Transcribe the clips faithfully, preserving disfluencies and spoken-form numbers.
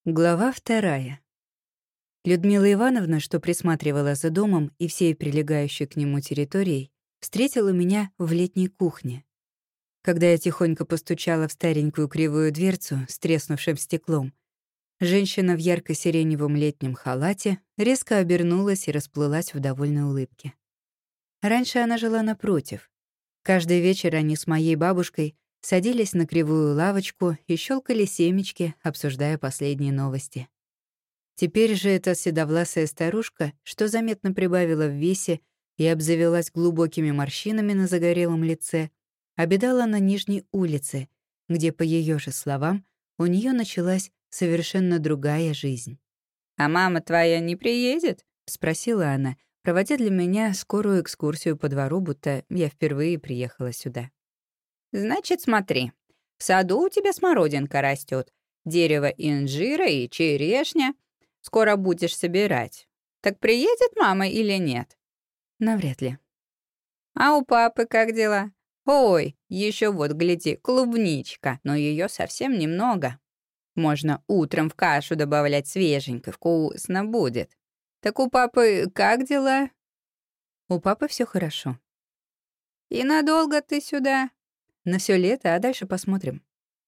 Глава вторая. Людмила Ивановна, что присматривала за домом и всей прилегающей к нему территорией, встретила меня в летней кухне. Когда я тихонько постучала в старенькую кривую дверцу с треснувшим стеклом, женщина в ярко-сиреневом летнем халате резко обернулась и расплылась в довольной улыбке. Раньше она жила напротив. Каждый вечер они с моей бабушкой садились на кривую лавочку и щелкали семечки, обсуждая последние новости. Теперь же эта седовласая старушка, что заметно прибавила в весе и обзавелась глубокими морщинами на загорелом лице, обитала на Нижней улице, где, по ее же словам, у нее началась совершенно другая жизнь. «А мама твоя не приедет?» — спросила она, проводя для меня скорую экскурсию по двору, будто я впервые приехала сюда. «Значит, смотри. В саду у тебя смородинка растет, дерево инжира и черешня. Скоро будешь собирать. Так приедет мама или нет?» Навряд ли. «А у папы как дела? Ой, еще вот, гляди, клубничка, но ее совсем немного. Можно утром в кашу добавлять свеженько, вкусно будет. Так у папы как дела?» У папы все хорошо. «И надолго ты сюда?» На все лето, а дальше посмотрим.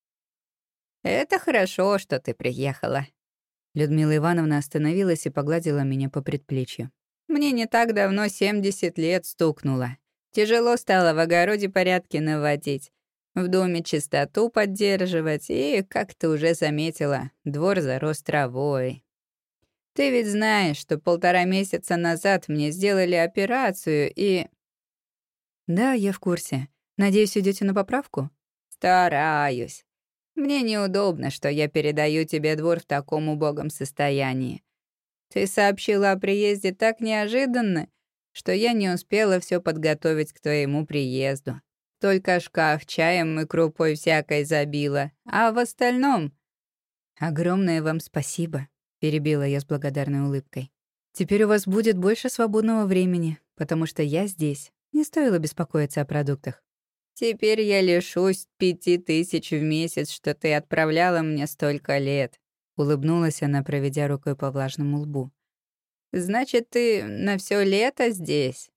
«Это хорошо, что ты приехала». Людмила Ивановна остановилась и погладила меня по предплечью. «Мне не так давно семьдесят лет стукнуло. Тяжело стало в огороде порядки наводить, в доме чистоту поддерживать, и, как ты уже заметила, двор зарос травой. Ты ведь знаешь, что полтора месяца назад мне сделали операцию, и...» Да, я в курсе. Надеюсь, идете на поправку? «Стараюсь. Мне неудобно, что я передаю тебе двор в таком убогом состоянии. Ты сообщила о приезде так неожиданно, что я не успела все подготовить к твоему приезду. Только шкаф чаем и крупой всякой забила, а в остальном...» «Огромное вам спасибо», — перебила я с благодарной улыбкой. «Теперь у вас будет больше свободного времени, потому что я здесь. Не стоило беспокоиться о продуктах». «Теперь я лишусь пяти тысяч в месяц, что ты отправляла мне столько лет», — улыбнулась она, проведя рукой по влажному лбу. «Значит, ты на все лето здесь?»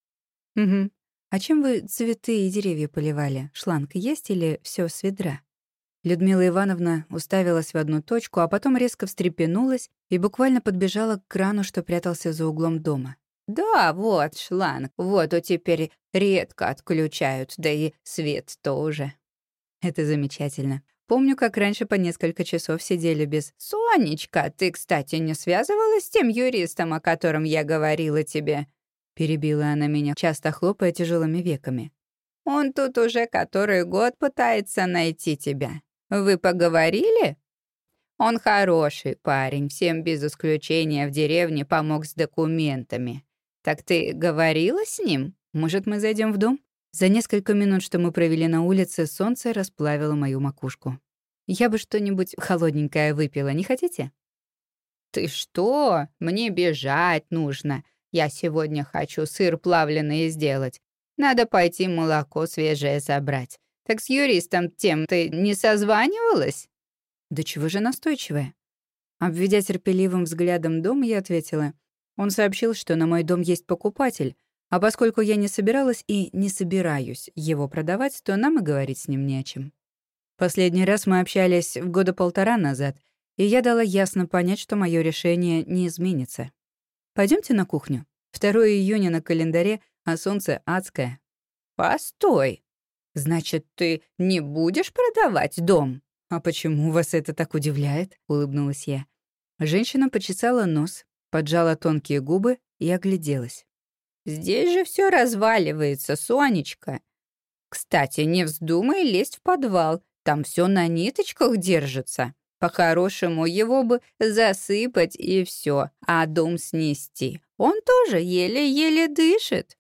«Угу. А чем вы цветы и деревья поливали? Шланг есть или все с ведра?» Людмила Ивановна уставилась в одну точку, а потом резко встрепенулась и буквально подбежала к крану, что прятался за углом дома. «Да, вот шланг. Воду теперь редко отключают, да и свет тоже». «Это замечательно. Помню, как раньше по несколько часов сидели без...» «Сонечка, ты, кстати, не связывалась с тем юристом, о котором я говорила тебе?» Перебила она меня, часто хлопая тяжелыми веками. «Он тут уже который год пытается найти тебя. Вы поговорили?» «Он хороший парень, всем без исключения в деревне помог с документами. Так ты говорила с ним? Может, мы зайдем в дом?» За несколько минут, что мы провели на улице, солнце расплавило мою макушку. «Я бы что-нибудь холодненькое выпила, не хотите?» «Ты что? Мне бежать нужно. Я сегодня хочу сыр плавленый сделать. Надо пойти молоко свежее забрать. Так с юристом тем ты не созванивалась?» «Да чего же настойчивая?» Обведя терпеливым взглядом дом, я ответила. Он сообщил, что на мой дом есть покупатель, а поскольку я не собиралась и не собираюсь его продавать, то нам и говорить с ним не о чем. Последний раз мы общались в года полтора назад, и я дала ясно понять, что мое решение не изменится. Пойдемте на кухню. второго июня на календаре, а солнце адское. «Постой! Значит, ты не будешь продавать дом?» «А почему вас это так удивляет?» — улыбнулась я. Женщина почесала нос, поджала тонкие губы и огляделась. «Здесь же все разваливается, Сонечка. Кстати, не вздумай лезть в подвал, там все на ниточках держится. По-хорошему его бы засыпать и все, а дом снести. Он тоже еле-еле дышит».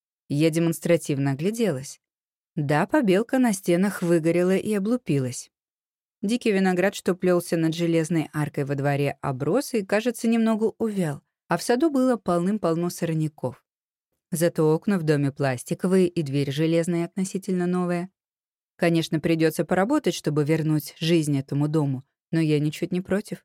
Я демонстративно огляделась. Да, побелка на стенах выгорела и облупилась. Дикий виноград, что плелся над железной аркой во дворе, оброс и, кажется, немного увял, а в саду было полным-полно сорняков. Зато окна в доме пластиковые и дверь железная относительно новая. Конечно, придется поработать, чтобы вернуть жизнь этому дому, но я ничуть не против.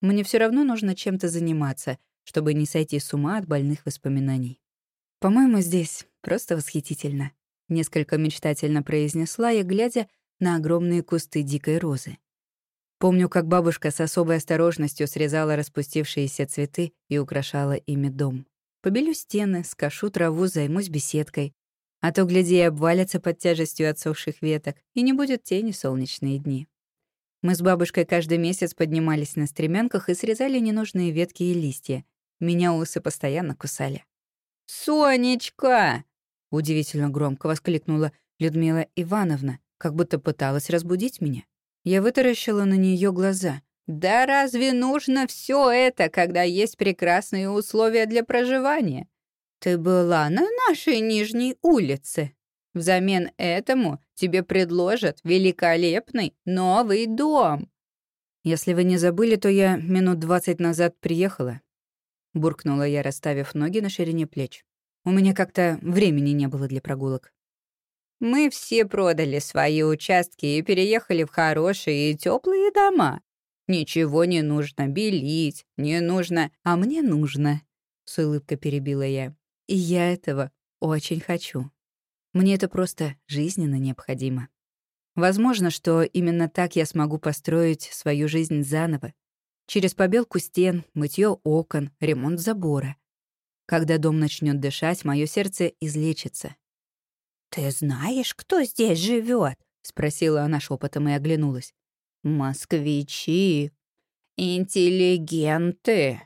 Мне все равно нужно чем-то заниматься, чтобы не сойти с ума от больных воспоминаний. «По-моему, здесь просто восхитительно», — несколько мечтательно произнесла я, глядя на огромные кусты дикой розы. Помню, как бабушка с особой осторожностью срезала распустившиеся цветы и украшала ими дом. Побелю стены, скошу траву, займусь беседкой. А то, гляди, и обвалятся под тяжестью отсохших веток, и не будет тени в солнечные дни. Мы с бабушкой каждый месяц поднимались на стремянках и срезали ненужные ветки и листья. Меня усы постоянно кусали. «Сонечка!» — удивительно громко воскликнула Людмила Ивановна, как будто пыталась разбудить меня. Я вытаращила на нее глаза. «Да разве нужно все это, когда есть прекрасные условия для проживания? Ты была на нашей нижней улице. Взамен этому тебе предложат великолепный новый дом». «Если вы не забыли, то я минут двадцать назад приехала», — буркнула я, расставив ноги на ширине плеч. У меня как-то времени не было для прогулок. «Мы все продали свои участки и переехали в хорошие и теплые дома. Ничего не нужно белить, не нужно, а мне нужно», — с улыбкой перебила я. «И я этого очень хочу. Мне это просто жизненно необходимо. Возможно, что именно так я смогу построить свою жизнь заново. Через побелку стен, мытье окон, ремонт забора. Когда дом начнет дышать, мое сердце излечится». «Ты знаешь, кто здесь живет? спросила она шепотом и оглянулась. «Москвичи. Интеллигенты».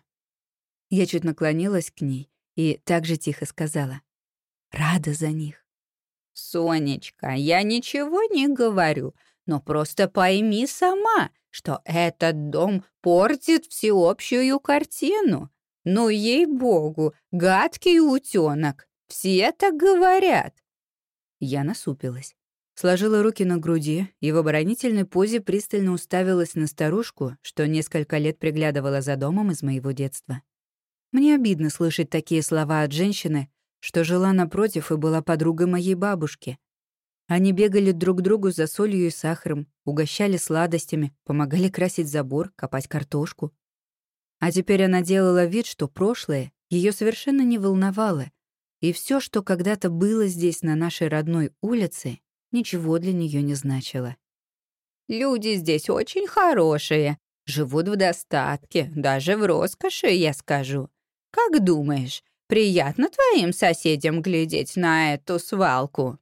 Я чуть наклонилась к ней и так же тихо сказала: «Рада за них». «Сонечка, я ничего не говорю, но просто пойми сама, что этот дом портит всеобщую картину. Ну, ей-богу, гадкий утёнок. Все так говорят». Я насупилась, сложила руки на груди и в оборонительной позе пристально уставилась на старушку, что несколько лет приглядывала за домом из моего детства. Мне обидно слышать такие слова от женщины, что жила напротив и была подругой моей бабушки. Они бегали друг к другу за солью и сахаром, угощали сладостями, помогали красить забор, копать картошку. А теперь она делала вид, что прошлое ее совершенно не волновало, и все, что когда-то было здесь, на нашей родной улице, ничего для нее не значило. «Люди здесь очень хорошие, живут в достатке, даже в роскоши, я скажу. Как думаешь, приятно твоим соседям глядеть на эту свалку?»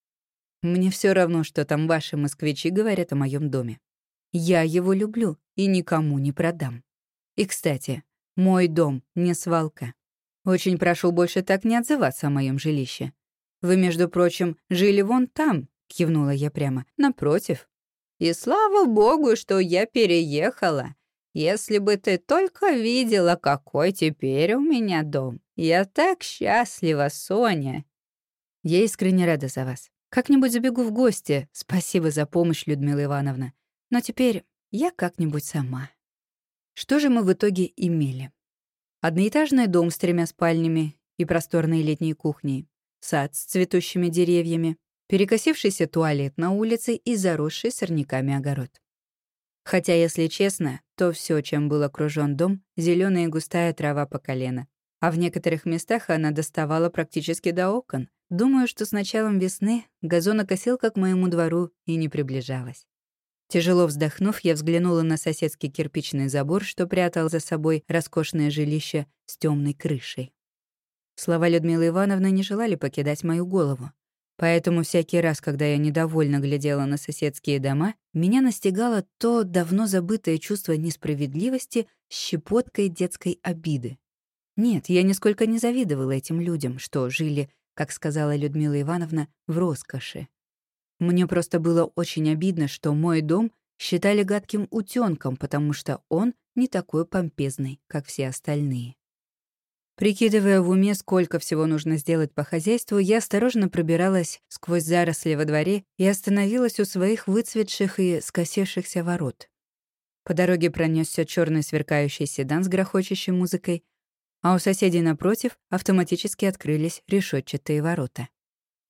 Мне все равно, что там ваши москвичи говорят о моем доме. Я его люблю и никому не продам. И, кстати, мой дом не свалка. Очень прошу больше так не отзываться о моем жилище. Вы, между прочим, жили вон там, кивнула я прямо, напротив. «И слава богу, что я переехала. Если бы ты только видела, какой теперь у меня дом. Я так счастлива, Соня». Я искренне рада за вас. Как-нибудь забегу в гости. Спасибо за помощь, Людмила Ивановна. Но теперь я как-нибудь сама. Что же мы в итоге имели? Одноэтажный дом с тремя спальнями и просторной летней кухней, сад с цветущими деревьями, перекосившийся туалет на улице и заросший сорняками огород. Хотя, если честно, то все, чем был окружен дом, зеленая и густая трава по колено. А в некоторых местах она доставала практически до окон. Думаю, что с началом весны газонокосилка к моему двору и не приближалась. Тяжело вздохнув, я взглянула на соседский кирпичный забор, что прятал за собой роскошное жилище с темной крышей. Слова Людмилы Ивановны не желали покидать мою голову. Поэтому всякий раз, когда я недовольно глядела на соседские дома, меня настигало то давно забытое чувство несправедливости с щепоткой детской обиды. Нет, я нисколько не завидовала этим людям, что жили, как сказала Людмила Ивановна, в роскоши. Мне просто было очень обидно, что мой дом считали гадким утёнком, потому что он не такой помпезный, как все остальные. Прикидывая в уме, сколько всего нужно сделать по хозяйству, я осторожно пробиралась сквозь заросли во дворе и остановилась у своих выцветших и скосившихся ворот. По дороге пронесся черный сверкающий седан с грохочущей музыкой, а у соседей напротив автоматически открылись решетчатые ворота.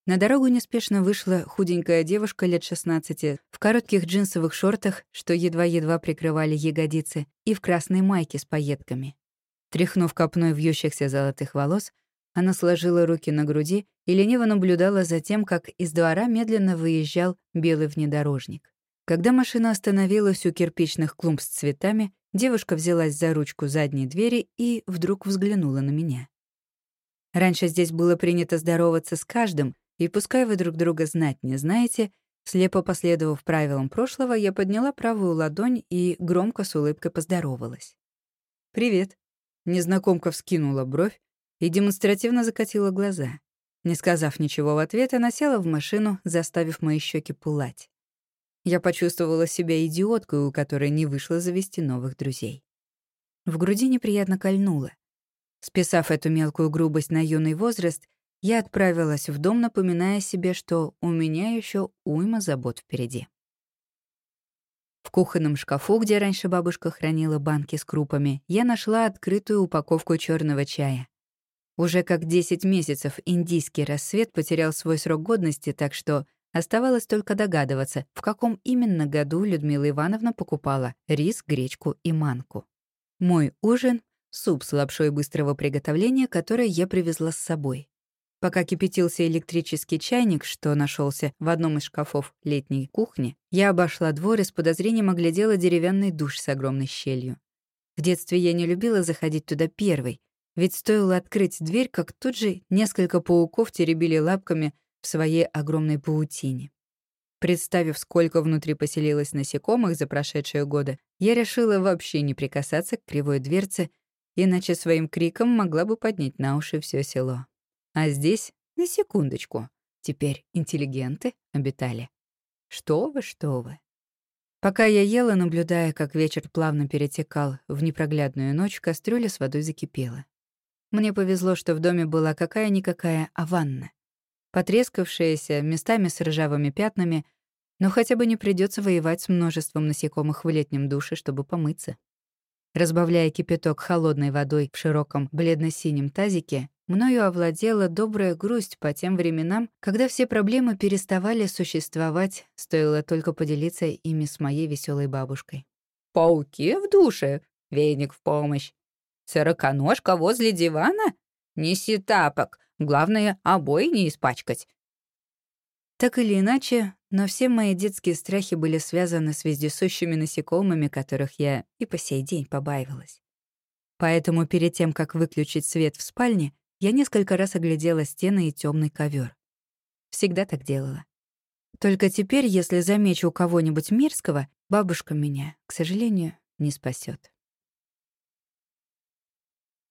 На дорогу неспешно вышла худенькая девушка лет шестнадцати в коротких джинсовых шортах, что едва-едва прикрывали ягодицы, и в красной майке с пайетками. Тряхнув копной вьющихся золотых волос, она сложила руки на груди и лениво наблюдала за тем, как из двора медленно выезжал белый внедорожник. Когда машина остановилась у кирпичных клумб с цветами, девушка взялась за ручку задней двери и вдруг взглянула на меня. Раньше здесь было принято здороваться с каждым, и пускай вы друг друга знать не знаете, слепо последовав правилам прошлого, я подняла правую ладонь и громко с улыбкой поздоровалась. «Привет». Незнакомка вскинула бровь и демонстративно закатила глаза. Не сказав ничего в ответ, она села в машину, заставив мои щеки пылать. Я почувствовала себя идиоткой, у которой не вышло завести новых друзей. В груди неприятно кольнуло. Списав эту мелкую грубость на юный возраст, я отправилась в дом, напоминая себе, что у меня еще уйма забот впереди. В кухонном шкафу, где раньше бабушка хранила банки с крупами, я нашла открытую упаковку черного чая. Уже как десять месяцев индийский рассвет потерял свой срок годности, так что оставалось только догадываться, в каком именно году Людмила Ивановна покупала рис, гречку и манку. Мой ужин — суп с лапшой быстрого приготовления, который я привезла с собой. Пока кипятился электрический чайник, что нашелся в одном из шкафов летней кухни, я обошла двор и с подозрением оглядела деревянный душ с огромной щелью. В детстве я не любила заходить туда первой, ведь стоило открыть дверь, как тут же несколько пауков теребили лапками в своей огромной паутине. Представив, сколько внутри поселилось насекомых за прошедшие годы, я решила вообще не прикасаться к кривой дверце, иначе своим криком могла бы поднять на уши все село. А здесь, на секундочку, теперь интеллигенты обитали. Что вы, что вы. Пока я ела, наблюдая, как вечер плавно перетекал в непроглядную ночь, кастрюля с водой закипела. Мне повезло, что в доме была какая-никакая, а ванна. Потрескавшаяся, местами с ржавыми пятнами, но хотя бы не придется воевать с множеством насекомых в летнем душе, чтобы помыться. Разбавляя кипяток холодной водой в широком бледно-синем тазике, мною овладела добрая грусть по тем временам, когда все проблемы переставали существовать, стоило только поделиться ими с моей веселой бабушкой. Пауки в душе? Веник в помощь. Сороконожка возле дивана? Неси тапок. Главное, обои не испачкать. Так или иначе, но все мои детские страхи были связаны с вездесущими насекомыми, которых я и по сей день побаивалась. Поэтому перед тем, как выключить свет в спальне, я несколько раз оглядела стены и темный ковер. Всегда так делала. Только теперь, если замечу у кого-нибудь мерзкого, бабушка меня, к сожалению, не спасет.